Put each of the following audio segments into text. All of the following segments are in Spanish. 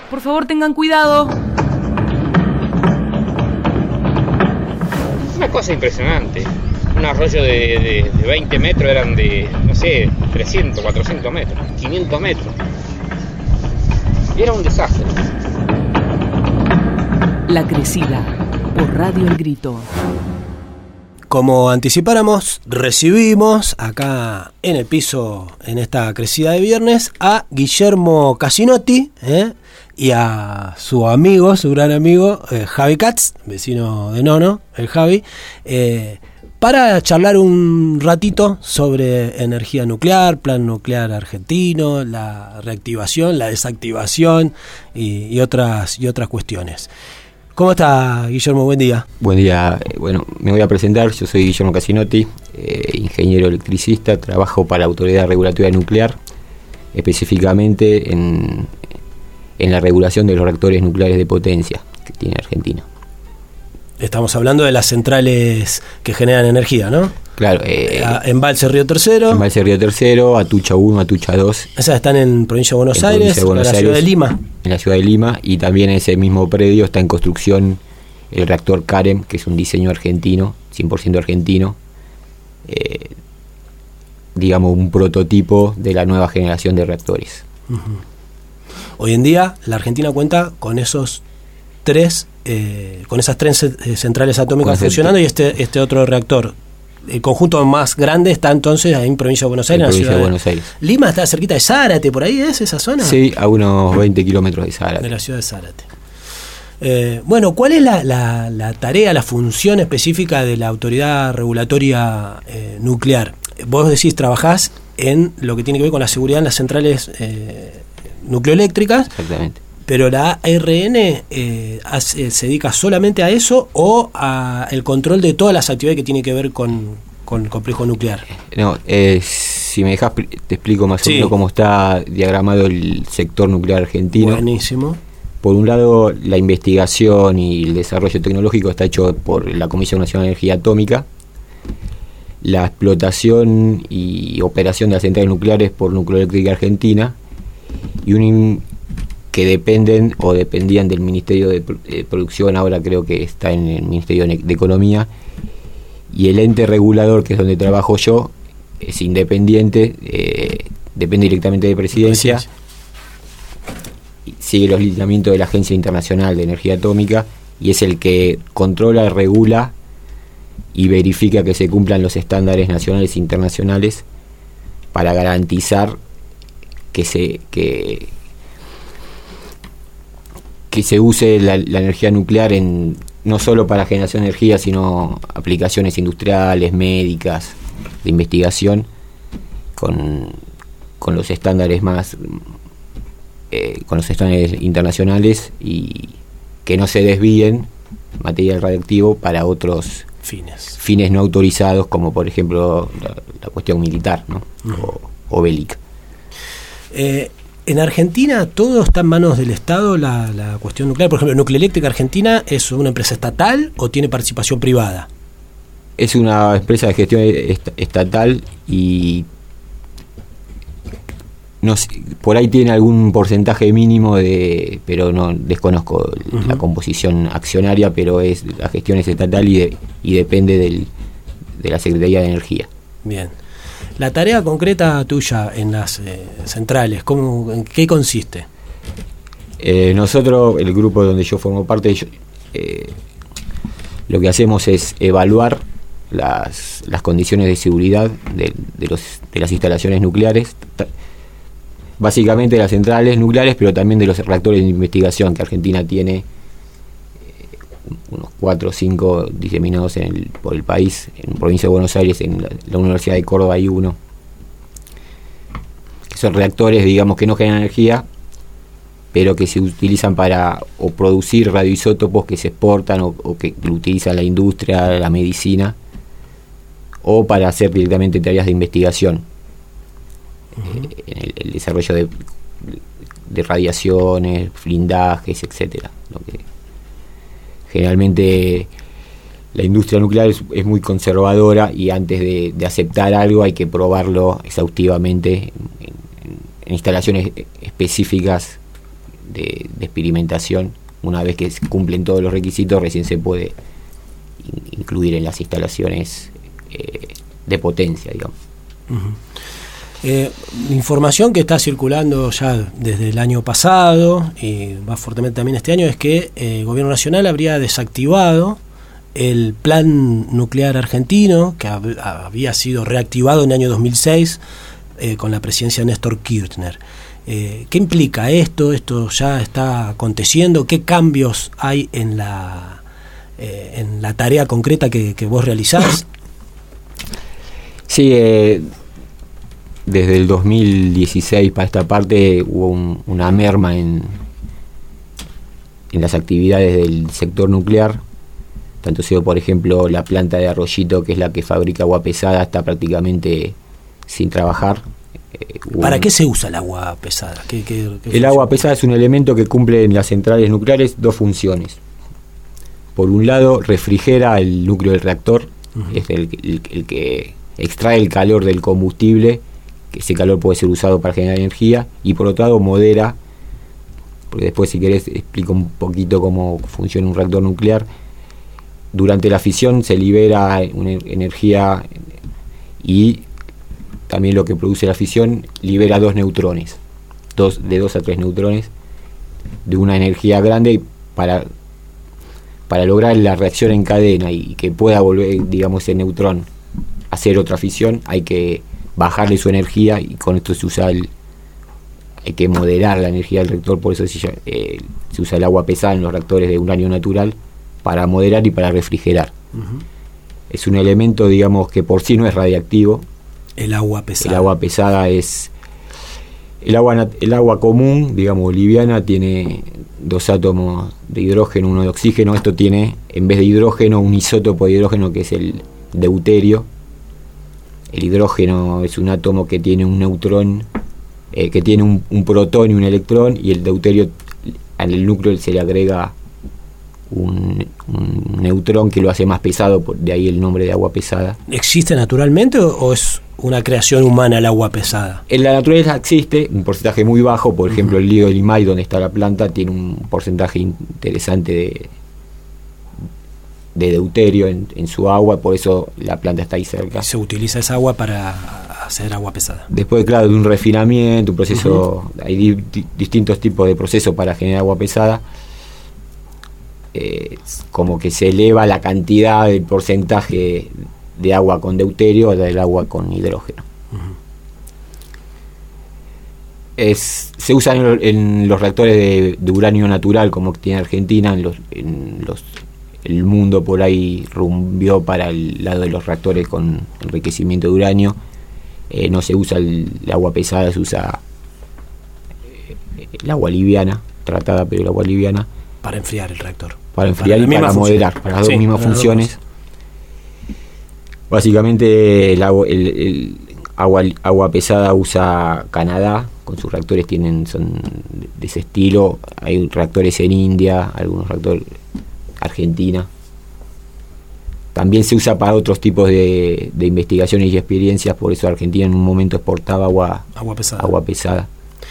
Por favor, tengan cuidado. Una cosa impresionante. Un arroyo de 20 metros eran de, no sé, 300, 400 metros, 500 metros. Y era un desastre. La Crecida, por Radio El Grito. Como anticipáramos, recibimos acá en el piso, en esta Crecida de viernes, a Guillermo Casinotti, y a su amigo, su gran amigo, Javi Katz, vecino de Nono, el Javi, para charlar un ratito sobre energía nuclear, plan nuclear argentino, la reactivación, la desactivación y otras cuestiones. ¿Cómo está, Guillermo? Buen día. Buen día. Bueno, me voy a presentar. Yo soy Guillermo Casinotti, ingeniero electricista. Trabajo para la Autoridad Regulatoria Nuclear, específicamente en la regulación de los reactores nucleares de potencia que tiene Argentina. Estamos hablando de las centrales que generan energía, ¿no? Claro. Embalse Río Tercero. Embalse Río Tercero, Atucha 1, Atucha 2. Esas están en Provincia de Buenos Aires, en la ciudad de Lima. En la ciudad de Lima, y también en ese mismo predio está en construcción el reactor CAREM, que es un diseño argentino, 100% argentino. Digamos, un prototipo de la nueva generación de reactores. Uh-huh. Hoy en día, la Argentina cuenta con esas tres centrales atómicas funcionando y este otro reactor. El conjunto más grande está entonces ahí en Provincia de Buenos Aires, en la ciudad de Buenos Aires. Lima está cerquita de Zárate, por ahí es esa zona. Sí, a unos 20 kilómetros de Zárate. De la ciudad de Zárate. Bueno, ¿cuál es la tarea, la función específica de la Autoridad Regulatoria Nuclear? Vos decís, trabajás en lo que tiene que ver con la seguridad en las centrales nucleoeléctricas. Exactamente. Pero la ARN se dedica solamente a eso o a el control de todas las actividades que tienen que ver con el complejo nuclear. No, si me dejas te explico más o menos cómo está diagramado el sector nuclear argentino. Buenísimo. Por un lado, la investigación y el desarrollo tecnológico está hecho por la Comisión Nacional de Energía Atómica. La explotación y operación de las centrales nucleares por Nucleoeléctrica Argentina, y que dependen o dependían del Ministerio de Producción, ahora creo que está en el Ministerio de Economía, y el ente regulador, que es donde trabajo yo, es independiente, depende directamente de Presidencia, sigue los lineamientos de la Agencia Internacional de Energía Atómica, y es el que controla, regula y verifica que se cumplan los estándares nacionales e internacionales para garantizar que se use la energía nuclear no solo para generación de energía, sino aplicaciones industriales, médicas, de investigación, con los estándares con los estándares internacionales, y que no se desvíen material radiactivo para otros fines no autorizados, como por ejemplo la cuestión militar, ¿no? O bélica. En Argentina todo está en manos del Estado, la cuestión nuclear. Por ejemplo, Nucleoeléctrica Argentina es una empresa estatal o tiene participación privada. Es una empresa de gestión estatal y no sé, por ahí tiene algún porcentaje mínimo pero no desconozco la composición accionaria, pero la gestión es estatal y depende de la Secretaría de Energía. Bien. La tarea concreta tuya en las centrales, ¿en qué consiste? Nosotros, el grupo donde yo formo parte, lo que hacemos es evaluar las condiciones de seguridad de las instalaciones nucleares, básicamente de las centrales nucleares, pero también de los reactores de investigación, que Argentina tiene unos 4 o 5 diseminados por el país. En Provincia de Buenos Aires, en la Universidad de Córdoba hay uno, que son reactores, digamos, que no generan energía, pero que se utilizan para o producir radioisótopos que se exportan o que lo utiliza la industria, la medicina, o para hacer directamente tareas de investigación, en el desarrollo de radiaciones, blindajes, etcétera. Lo que generalmente la industria nuclear es muy conservadora, y antes de aceptar algo hay que probarlo exhaustivamente en instalaciones específicas de experimentación. Una vez que cumplen todos los requisitos, recién se puede incluir en las instalaciones de potencia, digamos. Información que está circulando ya desde el año pasado y más fuertemente también este año es que el Gobierno Nacional habría desactivado el plan nuclear argentino que había sido reactivado en el año 2006 con la presidencia de Néstor Kirchner. ¿Qué implica esto? ¿Esto ya está aconteciendo? ¿Qué cambios hay en la tarea concreta que vos realizás? Sí, desde el 2016 para esta parte hubo una merma en las actividades del sector nuclear. Tanto sea, por ejemplo, la planta de Arroyito, que es la que fabrica agua pesada, está prácticamente sin trabajar. ¿Para qué se usa el agua pesada? El agua pesada es un elemento que cumple en las centrales nucleares dos funciones. Por un lado, refrigera el núcleo del reactor, es el que extrae el calor del combustible, que ese calor puede ser usado para generar energía, y por otro lado modera, porque después si querés explico un poquito cómo funciona un reactor nuclear. Durante la fisión se libera una energía y también lo que produce la fisión libera dos neutrones, de 2 a 3 neutrones de una energía grande para lograr la reacción en cadena y que pueda volver, digamos, ese neutrón a hacer otra fisión. Hay que bajarle su energía y con esto se usa hay que moderar la energía del reactor, por eso se usa el agua pesada en los reactores de uranio natural para moderar y para refrigerar. Es un elemento, digamos, que por sí no es radiactivo. El agua pesada. El agua pesada es el agua común, digamos, liviana, tiene 2 átomos de hidrógeno, 1 de oxígeno. Esto tiene, en vez de hidrógeno, un isótopo de hidrógeno que es el deuterio. El hidrógeno es un átomo que tiene un neutrón, que tiene un protón y un electrón, y el deuterio, al núcleo se le agrega un neutrón que lo hace más pesado, de ahí el nombre de agua pesada. ¿Existe naturalmente o es una creación humana el agua pesada? En la naturaleza existe un porcentaje muy bajo, por ejemplo el río de Limay, donde está la planta, tiene un porcentaje interesante de deuterio en su agua, por eso la planta está ahí cerca. Se utiliza esa agua para hacer agua pesada. Después, claro, de un refinamiento, un proceso, hay distintos tipos de procesos para generar agua pesada. Como que se eleva la cantidad del porcentaje de agua con deuterio del agua con hidrógeno. Se usa en los reactores de uranio natural, como tiene Argentina. El mundo por ahí rumbió para el lado de los reactores con enriquecimiento de uranio. No se usa el agua pesada, se usa el agua liviana, tratada, pero el agua liviana. Para enfriar el reactor. Para enfriar y para moderar, para las dos mismas funciones. Básicamente el agua pesada usa Canadá, con sus reactores son de ese estilo. Hay reactores en India, algunos reactores Argentina. También se usa para otros tipos de investigaciones y experiencias, por eso Argentina en un momento exportaba agua pesada.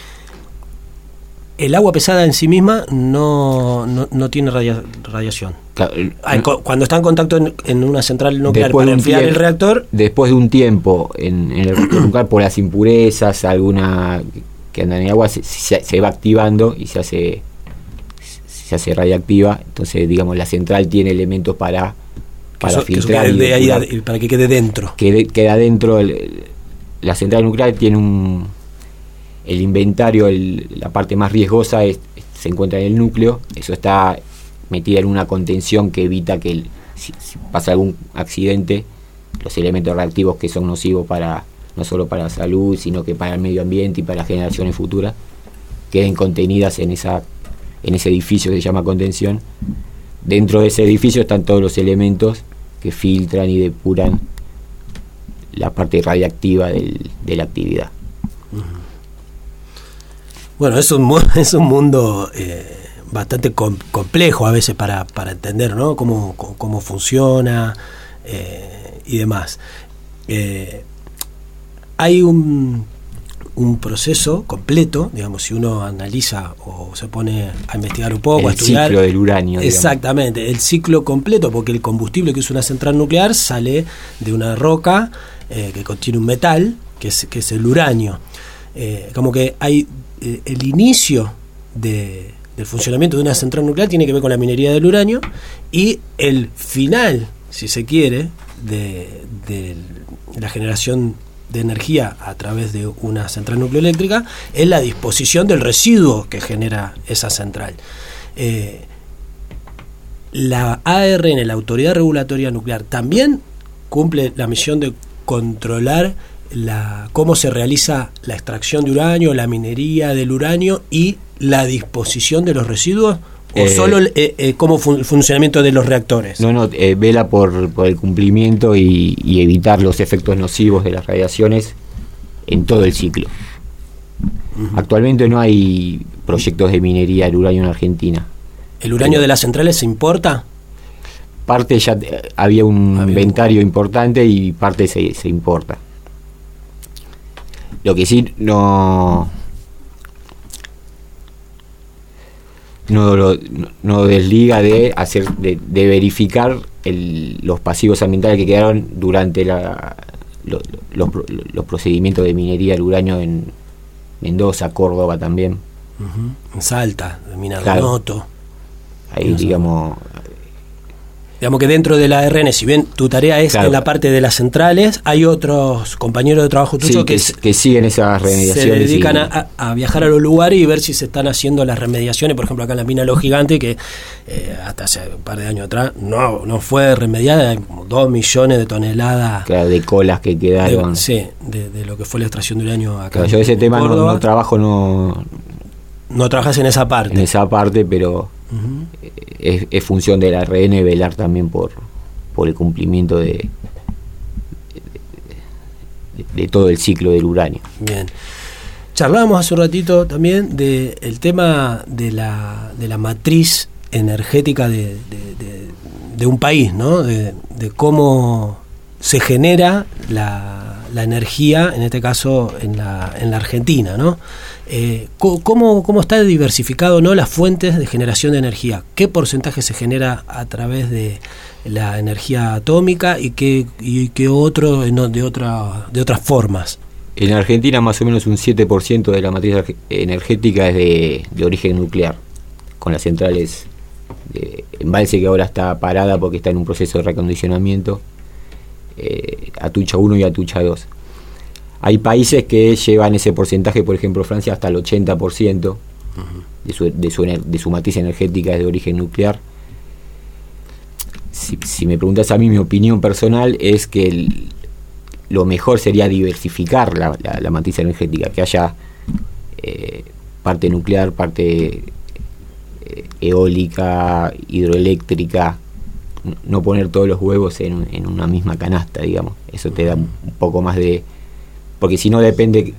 El agua pesada en sí misma no tiene radiación. Claro, cuando está en contacto en una central nuclear para enfriar el reactor. Después de un tiempo en el reactor nuclear, por las impurezas, alguna que andan en el agua, se va activando y se hace radiactiva. Entonces, digamos, la central tiene elementos para filtrar y para que quede dentro. Queda dentro. La central nuclear tiene el inventario, la parte más riesgosa se encuentra en el núcleo. Eso está metida en una contención que evita que si pasa algún accidente, los elementos reactivos que son nocivos no solo para la salud, sino que para el medio ambiente y para las generaciones futuras, queden contenidas en ese edificio que se llama contención. Dentro de ese edificio están todos los elementos que filtran y depuran la parte radiactiva de la actividad. Bueno, es un mundo bastante complejo a veces para entender, ¿no? Cómo funciona y demás. Hay un un proceso completo, digamos, si uno analiza o se pone a investigar un poco, a estudiar. El ciclo del uranio. Exactamente, digamos. El ciclo completo, porque el combustible que es una central nuclear sale de una roca que contiene un metal, que es el uranio. Como que hay el inicio del funcionamiento de una central nuclear tiene que ver con la minería del uranio, y el final, si se quiere, de la generación de energía a través de una central nucleoeléctrica es la disposición del residuo que genera esa central. La ARN, la Autoridad Regulatoria Nuclear, también cumple la misión de controlar cómo se realiza la extracción de uranio, la minería del uranio y la disposición de los residuos, o solo como funcionamiento de los reactores. No, vela por el cumplimiento y evitar los efectos nocivos de las radiaciones en todo el ciclo. Uh-huh. Actualmente no hay proyectos de minería del uranio en Argentina. ¿El uranio de las centrales se importa? Parte ya había un inventario importante y parte se importa. Lo que sí no desliga de verificar los pasivos ambientales que quedaron durante los procedimientos de minería del uranio en Mendoza, Córdoba también. Uh-huh. En Salta, en Minanoto. Ahí digamos que dentro de la ARN, si bien tu tarea es en la parte de las centrales, hay otros compañeros de trabajo tuyos que siguen esas remediaciones. Se dedican a viajar a los lugares y ver si se están haciendo las remediaciones. Por ejemplo, acá en la mina Los Gigantes, que hasta hace un par de años atrás no fue remediada, hay como 2 millones de toneladas de colas que quedaron. De lo que fue la extracción de uranio acá. Yo ese tema no trabajo, no trabajas en esa parte. En esa parte, pero uh-huh. Es función del ARN velar también por el cumplimiento de todo el ciclo del uranio. Bien. Charlábamos hace un ratito también del tema de la matriz energética de un país, ¿no? De cómo se genera la energía, en este caso en la Argentina, ¿no? ¿Cómo está diversificado, ¿no?, las fuentes de generación de energía? ¿Qué porcentaje se genera a través de la energía atómica y qué otro de otras formas? En Argentina más o menos un 7% de la matriz energética es de origen nuclear, con las centrales de Embalse, que ahora está parada porque está en un proceso de reacondicionamiento, Atucha 1 y Atucha 2. Hay países que llevan ese porcentaje, por ejemplo Francia, hasta el 80% uh-huh. de su matriz energética es de origen nuclear. Si me preguntas a mí, mi opinión personal es que lo mejor sería diversificar la matriz energética, que haya parte nuclear, parte eólica, hidroeléctrica, no poner todos los huevos en una misma canasta, digamos. Eso te da un poco más de... Porque si no, depende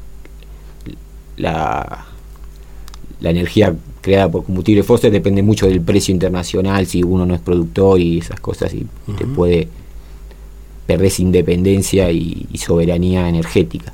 la energía creada por combustible fósil, depende mucho del precio internacional, si uno no es productor y esas cosas, y uh-huh. te puede perder independencia y soberanía energética.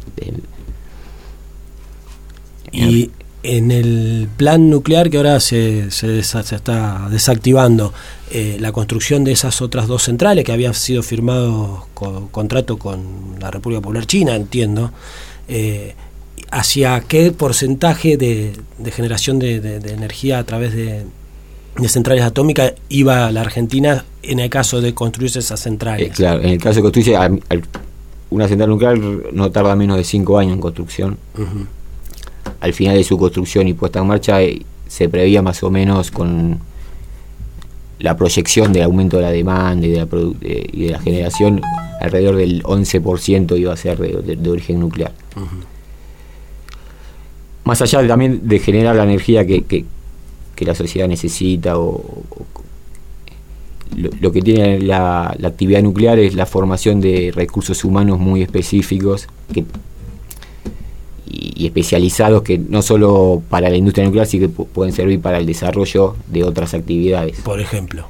Y en el plan nuclear que ahora se está desactivando, la construcción de esas otras 2 centrales que habían sido firmados contrato con la República Popular China, entiendo, ¿hacia qué porcentaje de generación de energía a través de centrales atómicas iba la Argentina en el caso de construirse esas centrales? Claro, en el caso de construirse una central nuclear no tarda menos de 5 años en construcción. Uh-huh. Al final de su construcción y puesta en marcha se preveía más o menos, con la proyección del aumento de la demanda y de la generación, alrededor del 11% iba a ser de origen nuclear. Uh-huh. Más allá también de generar la energía que la sociedad necesita, lo que tiene la actividad nuclear es la formación de recursos humanos muy específicos y especializados, que no solo para la industria nuclear, sino que pueden servir para el desarrollo de otras actividades. Por ejemplo,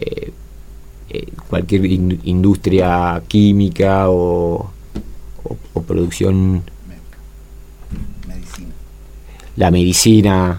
cualquier industria química o o producción, Medicina. la medicina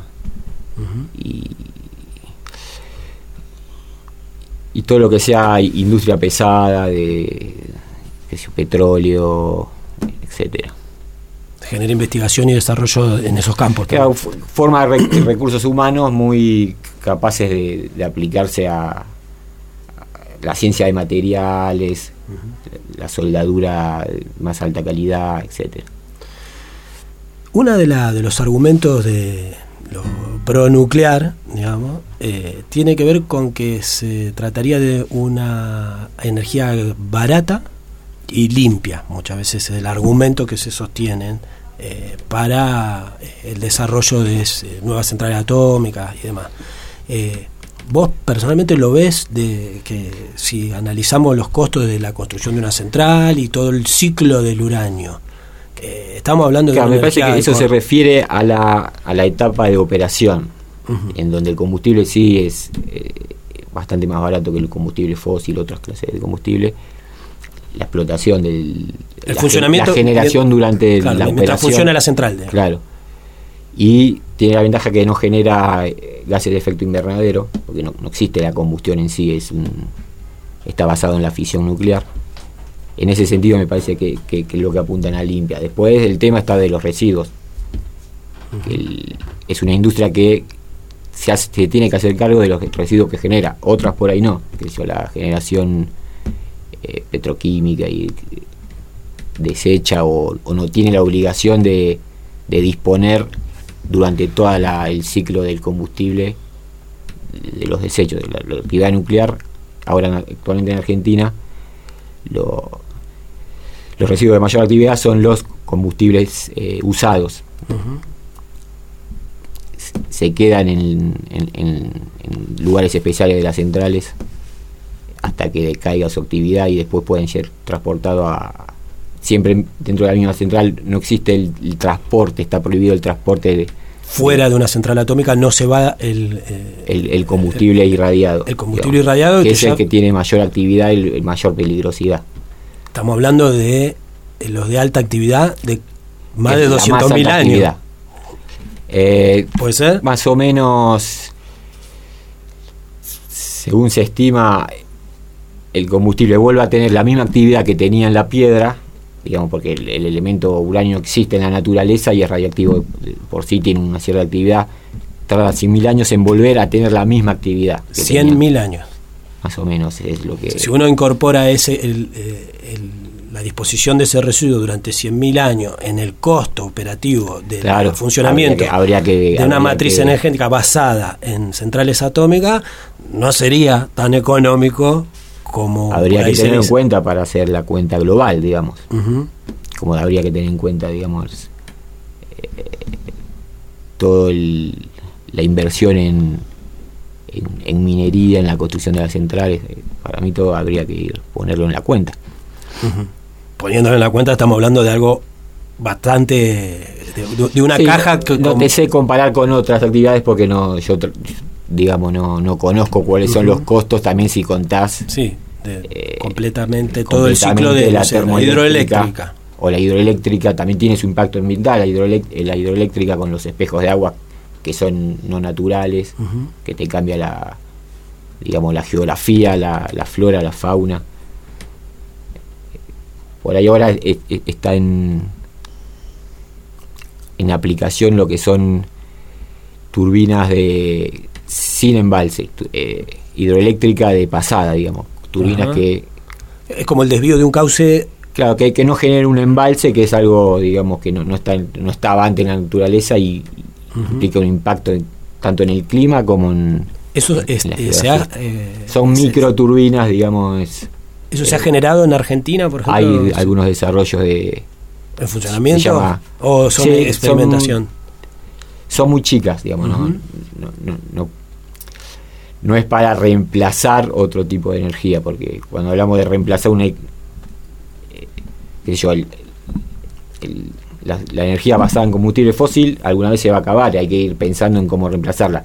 y todo lo que sea industria pesada de petróleo, etcétera. Genera investigación y desarrollo en esos campos. Claro, forma recursos humanos muy capaces de aplicarse a la ciencia de materiales, la soldadura de más alta calidad, etcétera. Una de los argumentos de lo pronuclear, digamos, tiene que ver con que se trataría de una energía barata y limpia. Muchas veces es el argumento que se sostienen para el desarrollo de nuevas centrales atómicas y demás. ¿Vos personalmente lo ves de que si analizamos los costos de la construcción de una central y todo el ciclo del uranio, estamos hablando de claro, una me parece energía que eso se refiere a la etapa de operación, en donde el combustible sí es bastante más barato que el combustible fósil, otras clases de combustible. La explotación del funcionamiento, la generación durante claro, la mientras operación funciona la central, digamos. claro, y tiene la ventaja que no genera gases de efecto invernadero, porque no existe la combustión en sí, está basado en la fisión nuclear. En ese sentido me parece que lo que apuntan a limpia. Después el tema está de los residuos. Es una industria que se tiene que hacer cargo de los residuos que genera, otras por ahí no, que es la generación petroquímica y desecha o no tiene la obligación de disponer durante todo el ciclo del combustible de los desechos de la actividad nuclear. Ahora actualmente en Argentina los residuos de mayor actividad son los combustibles usados. Se quedan en lugares especiales de las centrales hasta que decaiga su actividad y después pueden ser transportados siempre dentro de la misma central. No existe el transporte, está prohibido el transporte fuera de una central atómica. No se va el combustible irradiado, el combustible irradiado, que es el que tiene mayor actividad y mayor peligrosidad. Estamos hablando de los de alta actividad de más de 200.000 años. ¿Puede ser? Más o menos, según se estima, el combustible vuelve a tener la misma actividad que tenía en la piedra, digamos, porque el elemento uranio existe en la naturaleza y es radioactivo por sí, tiene una cierta actividad. Tarda 100.000 años en volver a tener la misma actividad. 100.000 años. Más o menos es lo que... Si uno incorpora la disposición de ese residuo durante 100.000 años en el costo operativo del funcionamiento de una matriz energética basada en centrales atómicas, no sería tan económico como... Habría que tener en cuenta para hacer la cuenta global, digamos. Como habría que tener en cuenta, digamos, toda la inversión en minería, en la construcción de las centrales. Para mí todo habría que ponerlo en la cuenta. Poniéndolo en la cuenta estamos hablando de algo bastante de una caja que no te sé comparar con otras actividades porque no conozco cuáles son los costos. También si contás completamente todo el ciclo de la hidroeléctrica o la hidroeléctrica también tiene su impacto ambiental. La hidroeléctrica con los espejos de agua que son no naturales, que te cambia la geografía, la flora, la fauna. Por ahí ahora está en aplicación lo que son turbinas sin embalse, hidroeléctrica de pasada, digamos, turbinas que... Es como el desvío de un cauce. Claro, que no genere un embalse, que es algo, digamos, que no estaba antes en la naturaleza y implica un impacto tanto en el clima como en... Eso son microturbinas, digamos... ¿Eso se ha generado en Argentina, por ejemplo? Hay algunos desarrollos ¿en funcionamiento? ¿O son experimentación? Son muy chicas, digamos, no es para reemplazar otro tipo de energía, porque cuando hablamos de reemplazar la energía basada en combustible fósil, alguna vez se va a acabar y hay que ir pensando en cómo reemplazarla.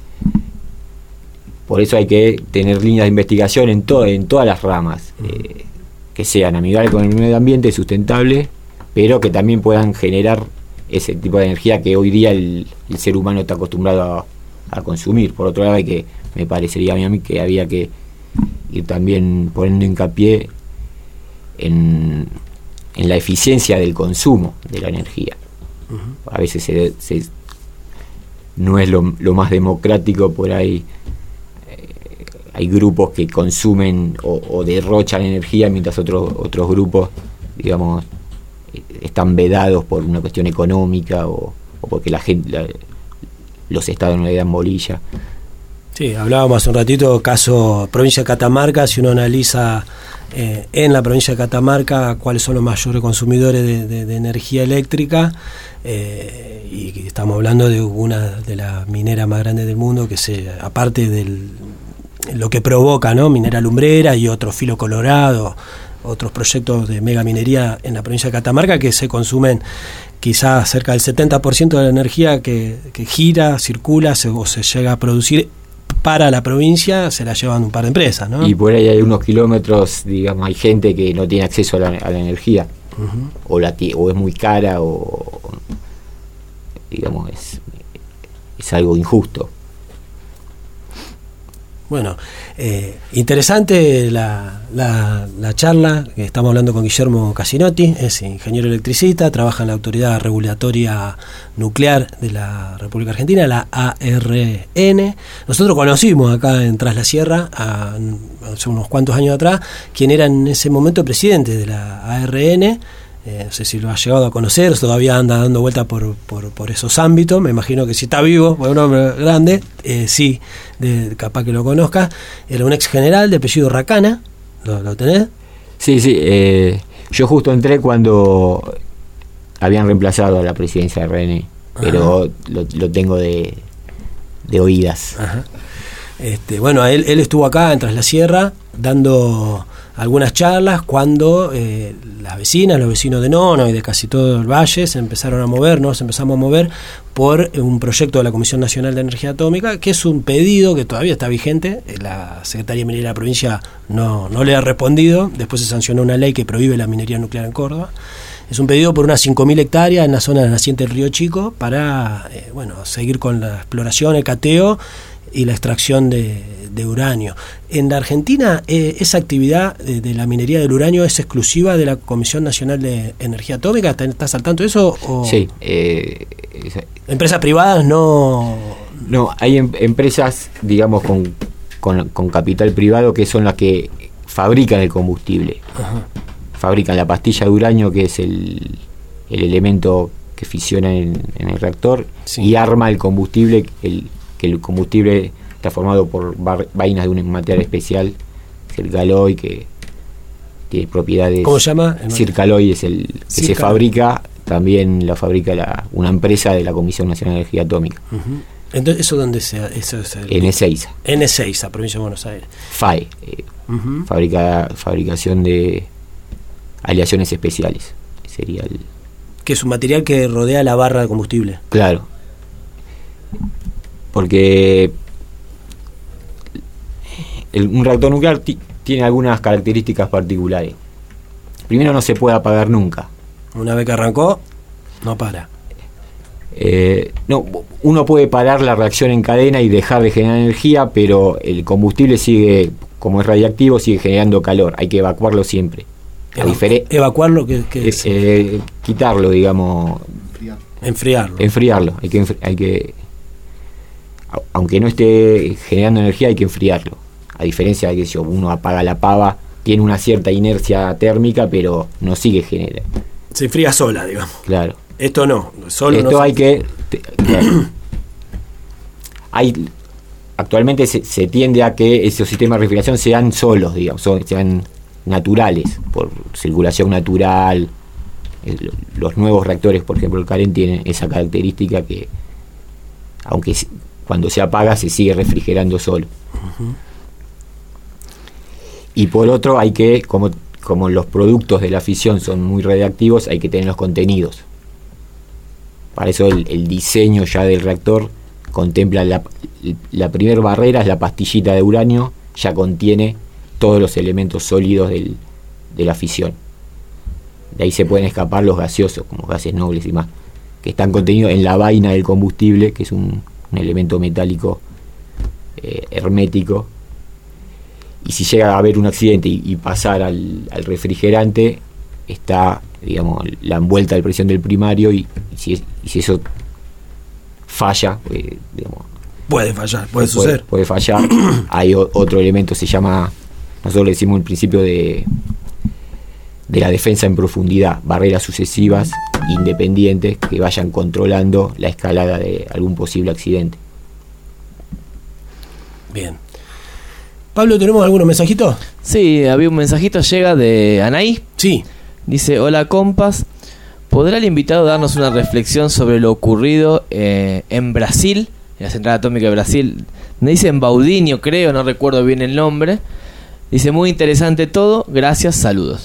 Por eso hay que tener líneas de investigación en todas las ramas, que sean amigables con el medio ambiente, sustentable pero que también puedan generar ese tipo de energía que hoy día el ser humano está acostumbrado a consumir. Por otro lado, me parecería a mí que había que ir también poniendo hincapié en la eficiencia del consumo de la energía. A veces no es lo más democrático por ahí. Hay grupos que consumen o derrochan energía, mientras otros grupos, digamos, están vedados por una cuestión económica o porque los estados no le dan bolilla. Sí, hablábamos hace un ratito, caso provincia de Catamarca. Si uno analiza en la provincia de Catamarca cuáles son los mayores consumidores de energía eléctrica, y estamos hablando de una de las mineras más grandes del mundo, que aparte de lo que provoca, ¿no?, minera lumbrera y otro Filo Colorado, otros proyectos de mega minería en la provincia de Catamarca, que se consumen quizás cerca del 70% de la energía que gira, circula o se llega a producir para la provincia, se la llevan un par de empresas, ¿no? Y por ahí hay unos kilómetros, digamos, hay gente que no tiene acceso a la energía, o es muy cara, o digamos, es algo injusto. Bueno, interesante la charla, que estamos hablando con Guillermo Casinotti, es ingeniero electricista, trabaja en la Autoridad Regulatoria Nuclear de la República Argentina, la ARN. Nosotros conocimos acá en Tras la Sierra, hace unos cuantos años atrás, quien era en ese momento presidente de la ARN. No sé si lo ha llegado a conocer, todavía anda dando vuelta por esos ámbitos. Me imagino que si está vivo, un hombre grande, sí, capaz que lo conozca. Era un ex general de apellido Racana. ¿Lo tenés? Sí, yo justo entré cuando habían reemplazado a la presidencia de RN, pero lo tengo de oídas. Ajá. Bueno, él estuvo acá en Tras la Sierra dando algunas charlas cuando las vecinas, los vecinos de Nono y de casi todo el valle nos empezamos a mover por un proyecto de la Comisión Nacional de Energía Atómica, que es un pedido que todavía está vigente. La Secretaría de Minería de la provincia no le ha respondido. Después se sancionó una ley que prohíbe la minería nuclear en Córdoba. Es un pedido por unas 5.000 hectáreas en la zona de la naciente del Río Chico para seguir con la exploración, el cateo y la extracción de uranio. En la Argentina, esa actividad de la minería del uranio es exclusiva de la Comisión Nacional de Energía Atómica. ¿Estás al tanto de eso? ¿O sí. ¿Empresas privadas no? No, hay empresas, digamos, con capital privado, que son las que fabrican el combustible. Ajá. Fabrican la pastilla de uranio, que es el elemento que fisiona en el reactor, sí, y arma el combustible, que el combustible está formado por vainas de un material especial, Circaloy, que tiene propiedades. ¿Cómo se llama? Circaloy es el que se fabrica, también la fabrica una empresa de la Comisión Nacional de Energía Atómica. Uh-huh. Entonces, ¿eso dónde se eso es en Ezeiza. En Ezeiza, provincia de Buenos Aires. FAE, uh-huh, fabricación de aleaciones especiales, sería el... Que es un material que rodea la barra de combustible. Claro. Porque un reactor nuclear tiene algunas características particulares. Primero, no se puede apagar nunca. Una vez que arrancó, no para. No, uno puede parar la reacción en cadena y dejar de generar energía, pero el combustible sigue, como es radiactivo, sigue generando calor. Hay que evacuarlo siempre. ¿Evacuarlo? ¿Qué es? Quitarlo, digamos. Enfriarlo. Hay que aunque no esté generando energía, hay que enfriarlo. A diferencia de que si uno apaga la pava, tiene una cierta inercia térmica, pero no sigue generando. Se enfría sola, digamos. Claro. Esto no, solo esto no hay que... Actualmente se tiende a que esos sistemas de refrigeración sean solos, digamos, sean naturales, por circulación natural. Los nuevos reactores, por ejemplo el CAREN, tienen esa característica que, aunque cuando se apaga, se sigue refrigerando solo. Uh-huh. Y por otro, hay que, como los productos de la fisión son muy radiactivos, hay que tener los contenidos. Para eso el diseño ya del reactor contempla la primera barrera, es la pastillita de uranio, ya contiene todos los elementos sólidos de la fisión. De ahí se pueden escapar los gaseosos, como gases nobles y más, que están contenidos en la vaina del combustible, que es un elemento metálico hermético. Y si llega a haber un accidente y pasar al refrigerante, está, digamos, la envuelta de presión del primario, y si eso falla, digamos, puede fallar, puede suceder. Puede fallar. Hay otro elemento, se llama, nosotros le decimos el principio de la defensa en profundidad, barreras sucesivas independientes que vayan controlando la escalada de algún posible accidente. Bien. Pablo, ¿tenemos algunos mensajitos? Sí, había un mensajito, llega de Anaí. Sí. Dice: hola compas, ¿podrá el invitado darnos una reflexión sobre lo ocurrido en Brasil, en la central atómica de Brasil? Me dice en Baudinho, creo, no recuerdo bien el nombre. Dice: muy interesante todo, gracias, saludos.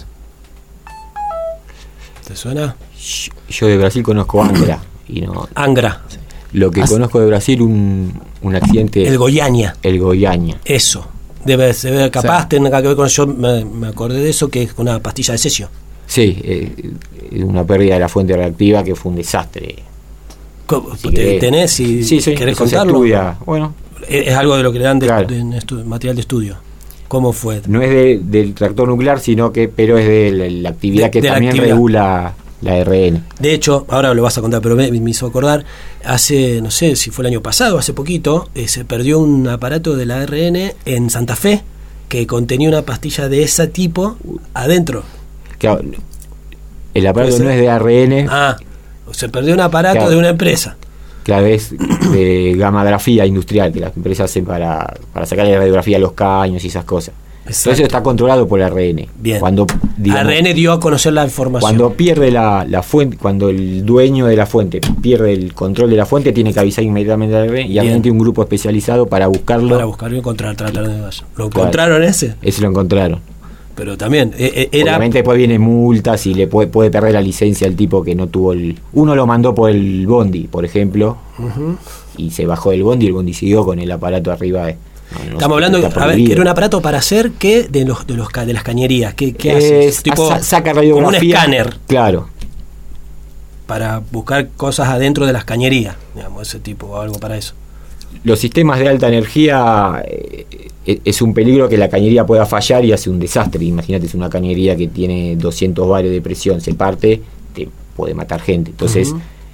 ¿Te suena? Yo de Brasil conozco Angra. Y no, Angra. lo que conozco de Brasil, un accidente. El Goiânia. El Goiânia. Eso. Debe capaz, tenga que ver con. Yo me acordé de eso, que es una pastilla de cesio. Sí, una pérdida de la fuente reactiva que fue un desastre. Si ¿tenés? Si querés contarlo. Estudia. Bueno, es algo de lo que le dan claro, material de estudio. ¿Cómo fue? No es del reactor nuclear, pero es de la actividad que también regula la ARN. De hecho, ahora lo vas a contar, pero me hizo acordar, hace, no sé si fue el año pasado, hace poquito, se perdió un aparato de la ARN en Santa Fe que contenía una pastilla de ese tipo adentro. Claro, el aparato no es de ARN. Se perdió un aparato de una empresa. Claro, es de gammagrafía industrial, que las empresas hacen para sacar la radiografía a los caños y esas cosas. Exacto. Todo eso está controlado por ARN. Bien. Cuando, digamos, ARN dio a conocer la información. Cuando pierde la fuente, cuando el dueño de la fuente pierde el control de la fuente, tiene que avisar inmediatamente a ARN, y ARN tiene un grupo especializado para buscarlo. Para buscarlo y tratar de... ¿Lo encontraron ese? Ese lo encontraron. Pero también obviamente después viene multas y le puede perder la licencia al tipo que no tuvo uno lo mandó por el bondi, por ejemplo, y se bajó del bondi y el bondi siguió con el aparato arriba. Estamos hablando, a ver, que era un aparato para hacer ¿qué? de las cañerías. ¿Qué hace? Tipo, saca radiografía. Como un escáner. Claro. Para buscar cosas adentro de las cañerías, digamos, ese tipo, o algo para eso. Los sistemas de alta energía, es un peligro que la cañería pueda fallar y hace un desastre. Imagínate, es una cañería que tiene 200 barios de presión, se parte, te puede matar gente. Entonces,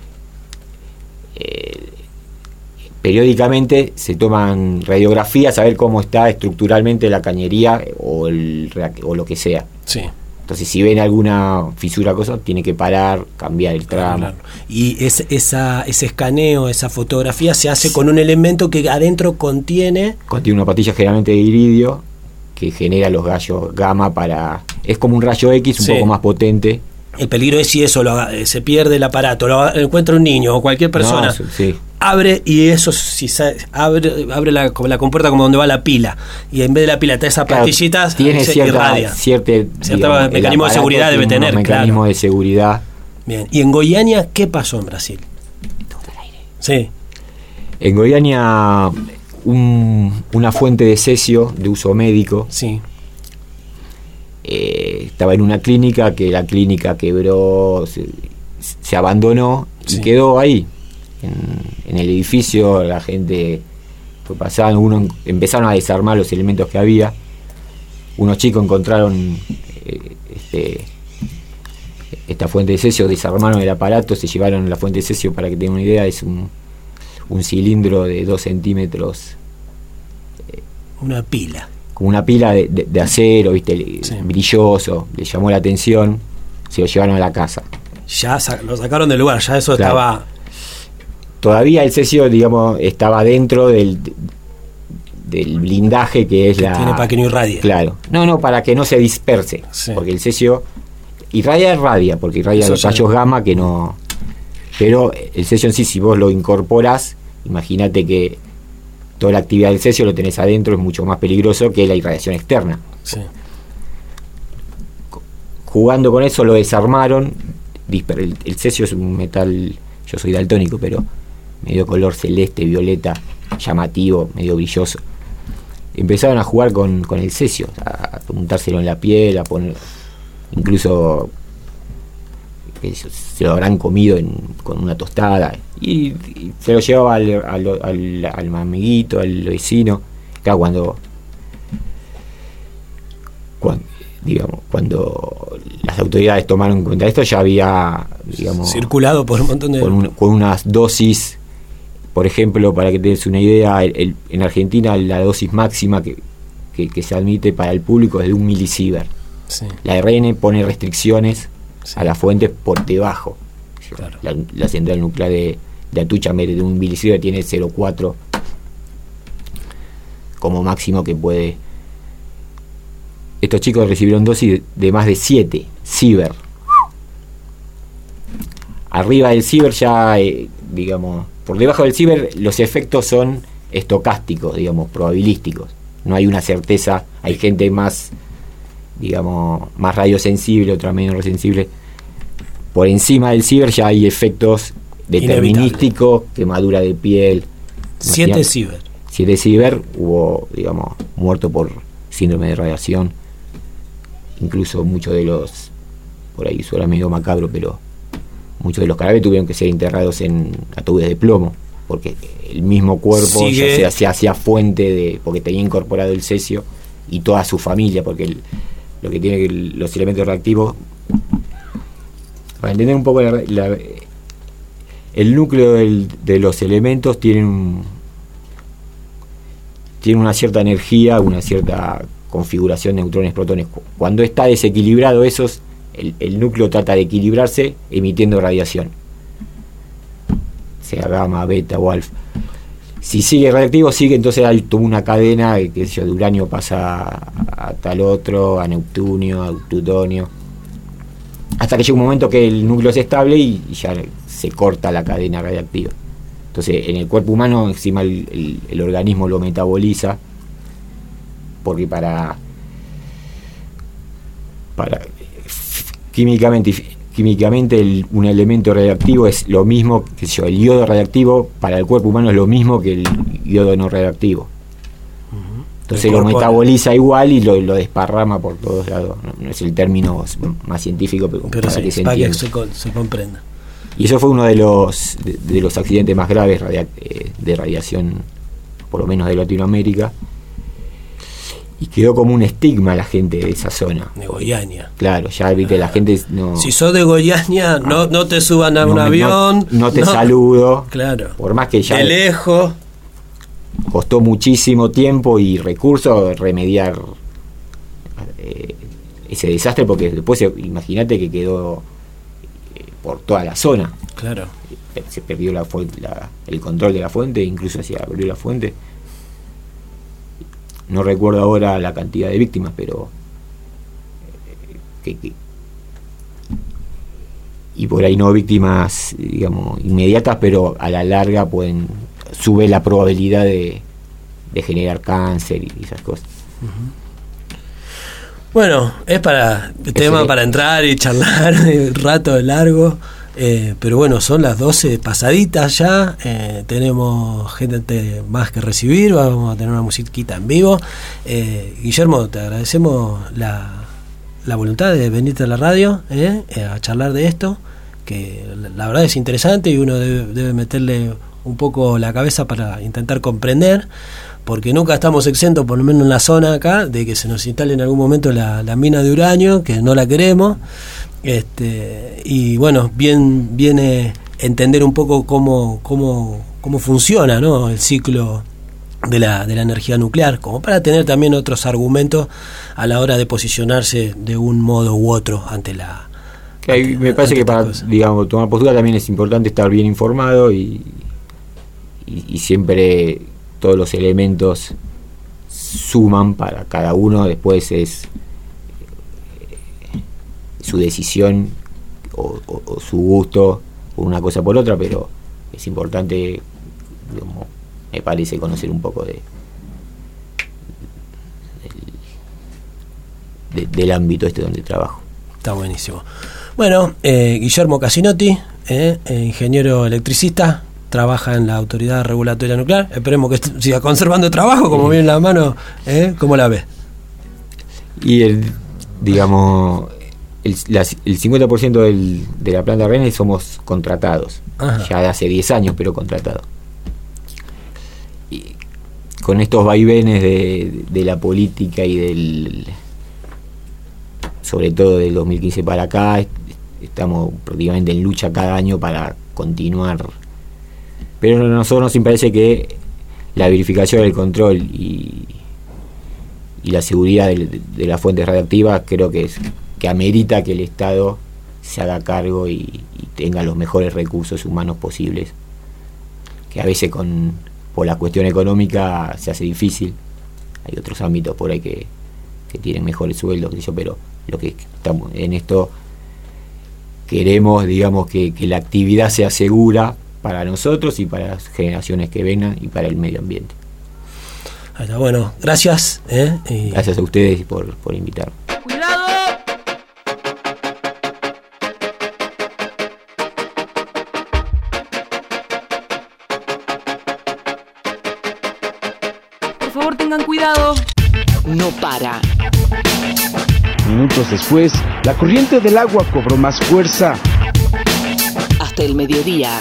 periódicamente se toman radiografías a ver cómo está estructuralmente la cañería o lo que sea. Sí. Entonces, si ven alguna fisura, tiene que parar, cambiar el tramo. Claro. Y ese escaneo, esa fotografía se hace con un elemento que adentro contiene una pastilla generalmente de iridio que genera los rayos gamma es como un rayo X un poco más potente. El peligro es si eso se pierde el aparato, lo encuentra un niño o cualquier persona, abre, y eso si abre la compuerta como donde va la pila, y en vez de la pila está esa pastillita, tiene cierto mecanismo de seguridad debe tener. Mecanismo de seguridad. Bien. ¿Y en Goiânia qué pasó en Brasil? Sí. En Goiânia una fuente de cesio de uso médico. Sí. Estaba en una clínica, que la clínica quebró, se abandonó y quedó ahí en el edificio. La gente fue pasando, empezaron a desarmar los elementos que había. Unos chicos encontraron esta fuente de cesio, desarmaron el aparato, se llevaron la fuente de cesio. Para que tengan una idea, es un cilindro de 2 centímetros, una pila, como una pila de acero, brilloso. Le llamó la atención, se lo llevaron a la casa. Ya lo sacaron del lugar, ya eso estaba. Todavía el cesio, digamos, estaba dentro del blindaje que es tiene para que no irradie. Claro. No, para que no se disperse. Sí. Porque el cesio irradia, porque irradia los rayos gamma que no. Pero el cesio en sí, si vos lo incorporás, imagínate que toda la actividad del cesio lo tenés adentro, es mucho más peligroso que la irradiación externa. Sí. Jugando con eso lo desarmaron. El cesio es un metal, yo soy daltónico, pero medio color celeste, violeta, llamativo, medio brilloso. Empezaron a jugar con el cesio, a untárselo en la piel, a poner, incluso que se lo habrán comido con una tostada, y se lo llevaba al amiguito, al vecino. Claro, cuando las autoridades tomaron en cuenta esto, ya había, digamos, circulado por un montón de... con unas dosis, por ejemplo, para que te des una idea, en Argentina la dosis máxima que se admite para el público es de 1 milisievert. Sí. La RN pone restricciones a las fuentes por debajo. Claro. La central nuclear de Atucha, en vez de 1 milisievert, tiene 0,4 como máximo que puede. Estos chicos recibieron dosis de más de 7 sievert. Arriba del sievert ya, digamos, por debajo del sievert los efectos son estocásticos, digamos, probabilísticos. No hay una certeza, hay gente más, digamos, más radiosensible, otra menos sensible. Por encima del sievert ya hay efectos determinísticos, quemadura de piel. 7 sievert. 7 sievert, hubo, digamos, muerto por síndrome de radiación. Incluso muchos de los, por ahí suena medio macabro, pero muchos de los cadáveres tuvieron que ser enterrados en ataúdes de plomo, porque el mismo cuerpo ya se hacía fuente porque tenía incorporado el cesio, y toda su familia, porque lo que tiene los elementos reactivos, para entender un poco el núcleo de los elementos tiene una cierta energía, una cierta configuración de neutrones, protones. Cuando está desequilibrado el núcleo trata de equilibrarse emitiendo radiación, sea gamma, beta o alfa. Si sigue radiactivo, entonces hay toda una cadena que de uranio pasa a tal otro, a neptunio, a plutonio, hasta que llega un momento que el núcleo es estable y ya se corta la cadena radiactiva. Entonces, en el cuerpo humano, encima el organismo lo metaboliza, porque para químicamente un elemento radiactivo es lo mismo que el yodo radiactivo para el cuerpo humano es lo mismo que el yodo no radiactivo. Entonces lo metaboliza igual y lo desparrama por todos lados. No es el término más científico, pero para sí, que se para entienda. que se comprenda. Y eso fue uno de los accidentes más graves de radiación, por lo menos de Latinoamérica. Y quedó como un estigma la gente de esa zona. De Goiânia. Claro, ya viste, la gente no. Si sos de Goiânia, no te suban a un avión. No te saludo. Claro. Por más que ya. De lejos. Costó muchísimo tiempo y recursos remediar ese desastre, porque después imagínate que quedó por toda la zona. Claro. Se perdió el control de la fuente, incluso se abrió la fuente. No recuerdo ahora la cantidad de víctimas, pero y por ahí no víctimas, digamos, inmediatas, pero a la larga sube la probabilidad de generar cáncer y esas cosas. Bueno, es tema para entrar y charlar un rato de largo. Pero bueno, son las 12 pasaditas ya, tenemos gente más que recibir, vamos a tener una musiquita en vivo. Guillermo, te agradecemos la voluntad de venirte a la radio a charlar de esto, que la verdad es interesante y uno debe meterle un poco la cabeza para intentar comprender, porque nunca estamos exentos, por lo menos en la zona acá, de que se nos instale en algún momento la mina de uranio, que no la queremos. Y bueno, viene entender un poco cómo funciona, ¿no?, el ciclo de la energía nuclear, como para tener también otros argumentos a la hora de posicionarse de un modo u otro ante la. Me parece que para, digamos, tomar postura también es importante estar bien informado y siempre todos los elementos suman para cada uno. Después es su decisión o su gusto por una cosa por otra, pero es importante, digamos, me parece, conocer un poco del ámbito donde trabajo. Está buenísimo. Bueno, Guillermo Casinotti, ingeniero electricista, trabaja en la Autoridad Regulatoria Nuclear. Esperemos que siga conservando trabajo, como viene en la mano. ¿Cómo la ves? Y digamos, el 50% de la planta de Rennes somos contratados. Ajá. Ya de hace 10 años, pero contratados. Y con estos vaivenes de la política y sobre todo del 2015 para acá, estamos prácticamente en lucha cada año para continuar. Pero a nosotros nos parece que la verificación, el control y la seguridad de las fuentes radiactivas, creo que amerita que el Estado se haga cargo y tenga los mejores recursos humanos posibles, que a veces por la cuestión económica se hace difícil. Hay otros ámbitos por ahí que tienen mejores sueldos, pero lo que estamos en esto queremos, digamos, que la actividad sea segura para nosotros y para las generaciones que vengan y para el medio ambiente. Ahí está, bueno, gracias. Gracias a ustedes por invitarme. ¡Cuidado! Por favor, tengan cuidado. No para. Minutos después, la corriente del agua cobró más fuerza. Hasta el mediodía.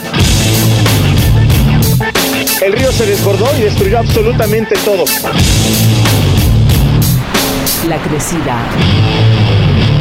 El río se desbordó y destruyó absolutamente todo. La crecida.